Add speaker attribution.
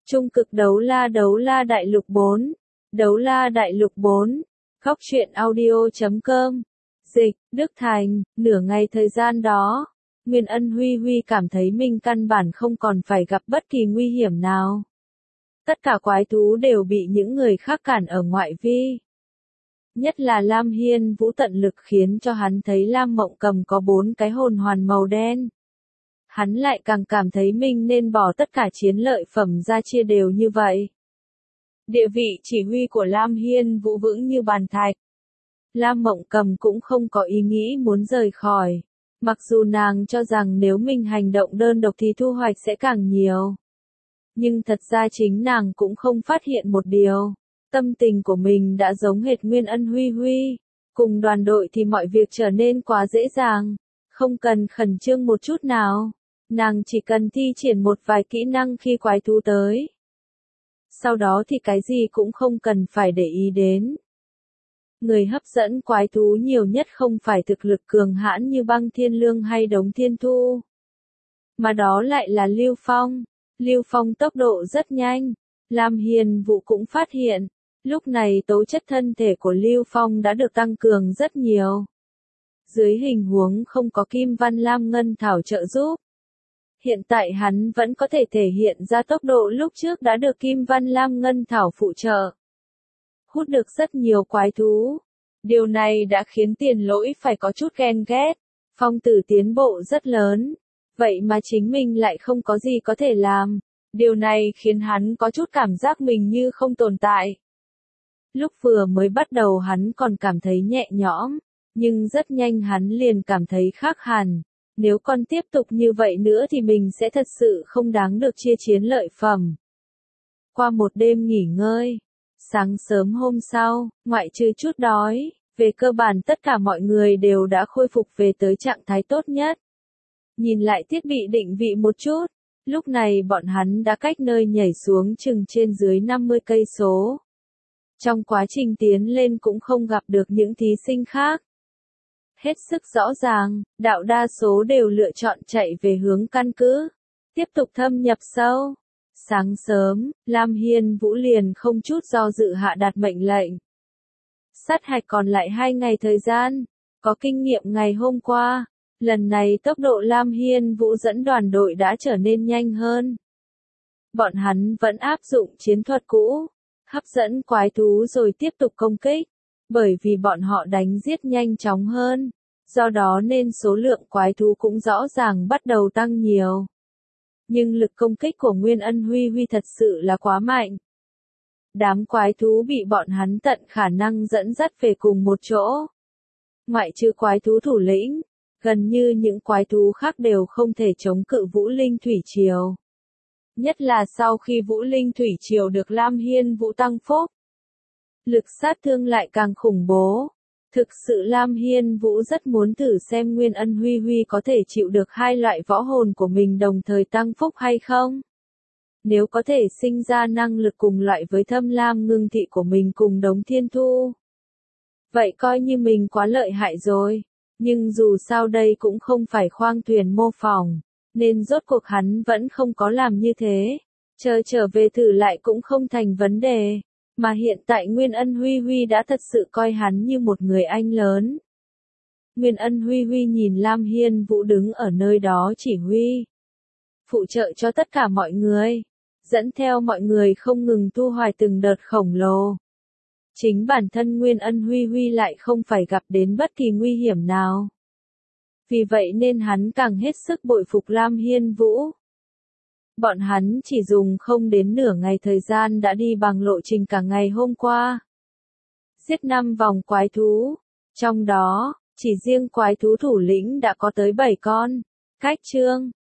Speaker 1: Trung cực đấu la đại lục 4. Đấu la đại lục 4. Góc truyện audio.com. Dịch, Đức Thành, nửa ngày thời gian đó, Nguyên Ân Huy Huy cảm thấy mình căn bản không còn phải gặp bất kỳ nguy hiểm nào. Tất cả quái thú đều bị những người khác cản ở ngoại vi. Nhất là Lam Hiên Vũ tận lực khiến cho hắn thấy Lam Mộng Cầm có 4 cái hồn hoàn màu đen. Hắn lại càng cảm thấy mình nên bỏ tất cả chiến lợi phẩm ra chia đều như vậy. Địa vị chỉ huy của Lam Hiên Vũ vững như bàn thạch. Lam Mộng Cầm cũng không có ý nghĩ muốn rời khỏi. Mặc dù nàng cho rằng nếu mình hành động đơn độc thì thu hoạch sẽ càng nhiều. Nhưng thật ra chính nàng cũng không phát hiện một điều. Tâm tình của mình đã giống hệt Nguyên Ân Huy Huy. Cùng đoàn đội thì mọi việc trở nên quá dễ dàng. Không cần khẩn trương một chút nào. Nàng chỉ cần thi triển một vài kỹ năng khi quái thú tới. Sau đó thì cái gì cũng không cần phải để ý đến. Người hấp dẫn quái thú nhiều nhất không phải thực lực cường hãn như Băng Thiên Lương hay Đống Thiên Thu. Mà đó lại là Lưu Phong. Lưu Phong tốc độ rất nhanh. Lam Hiên Vũ cũng phát hiện. Lúc này tố chất thân thể của Lưu Phong đã được tăng cường rất nhiều. Dưới hình huống không có Kim Văn Lam Ngân Thảo trợ giúp. Hiện tại hắn vẫn có thể thể hiện ra tốc độ lúc trước đã được Kim Văn Lam Ngân Thảo phụ trợ. Hút được rất nhiều quái thú. Điều này đã khiến Tiền Lỗi phải có chút ghen ghét. Phong Tử tiến bộ rất lớn. Vậy mà chính mình lại không có gì có thể làm. Điều này khiến hắn có chút cảm giác mình như không tồn tại. Lúc vừa mới bắt đầu hắn còn cảm thấy nhẹ nhõm. Nhưng rất nhanh hắn liền cảm thấy khác hẳn. Nếu còn tiếp tục như vậy nữa thì mình sẽ thật sự không đáng được chia chiến lợi phẩm. Qua một đêm nghỉ ngơi, sáng sớm hôm sau, ngoại trừ chút đói, về cơ bản tất cả mọi người đều đã khôi phục về tới trạng thái tốt nhất. Nhìn lại thiết bị định vị một chút, lúc này bọn hắn đã cách nơi nhảy xuống chừng trên dưới 50 cây số. Trong quá trình tiến lên cũng không gặp được những thí sinh khác. Hết sức rõ ràng, đạo đa số đều lựa chọn chạy về hướng căn cứ. Tiếp tục thâm nhập sâu. Sáng sớm, Lam Hiên Vũ liền không chút do dự hạ đạt mệnh lệnh. Sát hạch còn lại 2 ngày thời gian. Có kinh nghiệm ngày hôm qua. Lần này tốc độ Lam Hiên Vũ dẫn đoàn đội đã trở nên nhanh hơn. Bọn hắn vẫn áp dụng chiến thuật cũ. Hấp dẫn quái thú rồi tiếp tục công kích. Bởi vì bọn họ đánh giết nhanh chóng hơn, do đó nên số lượng quái thú cũng rõ ràng bắt đầu tăng nhiều. Nhưng lực công kích của Nguyên Ân Huy Huy thật sự là quá mạnh. Đám quái thú bị bọn hắn tận khả năng dẫn dắt về cùng một chỗ. Ngoại trừ quái thú thủ lĩnh, gần như những quái thú khác đều không thể chống cự Vũ Linh Thủy Triều. Nhất là sau khi Vũ Linh Thủy Triều được Lam Hiên Vũ tăng phúc. Lực sát thương lại càng khủng bố. Thực sự Lam Hiên Vũ rất muốn thử xem Nguyên Ân Huy Huy có thể chịu được 2 loại võ hồn của mình đồng thời tăng phúc hay không. Nếu có thể sinh ra năng lực cùng loại với Thâm Lam Ngưng Thị của mình cùng Đống Thiên Thu. Vậy coi như mình quá lợi hại rồi. Nhưng dù sao đây cũng không phải khoang thuyền mô phỏng. Nên rốt cuộc hắn vẫn không có làm như thế. Chờ trở về thử lại cũng không thành vấn đề. Mà hiện tại Nguyên Ân Huy Huy đã thật sự coi hắn như một người anh lớn. Nguyên Ân Huy Huy nhìn Lam Hiên Vũ đứng ở nơi đó chỉ huy. Phụ trợ cho tất cả mọi người. Dẫn theo mọi người không ngừng thu hoạch từng đợt khổng lồ. Chính bản thân Nguyên Ân Huy Huy lại không phải gặp đến bất kỳ nguy hiểm nào. Vì vậy nên hắn càng hết sức bội phục Lam Hiên Vũ. Bọn hắn chỉ dùng không đến nửa ngày thời gian đã đi bằng lộ trình cả ngày hôm qua. Giết 5 vòng quái thú. Trong đó, chỉ riêng quái thú thủ lĩnh đã có tới 7 con. Cách chương.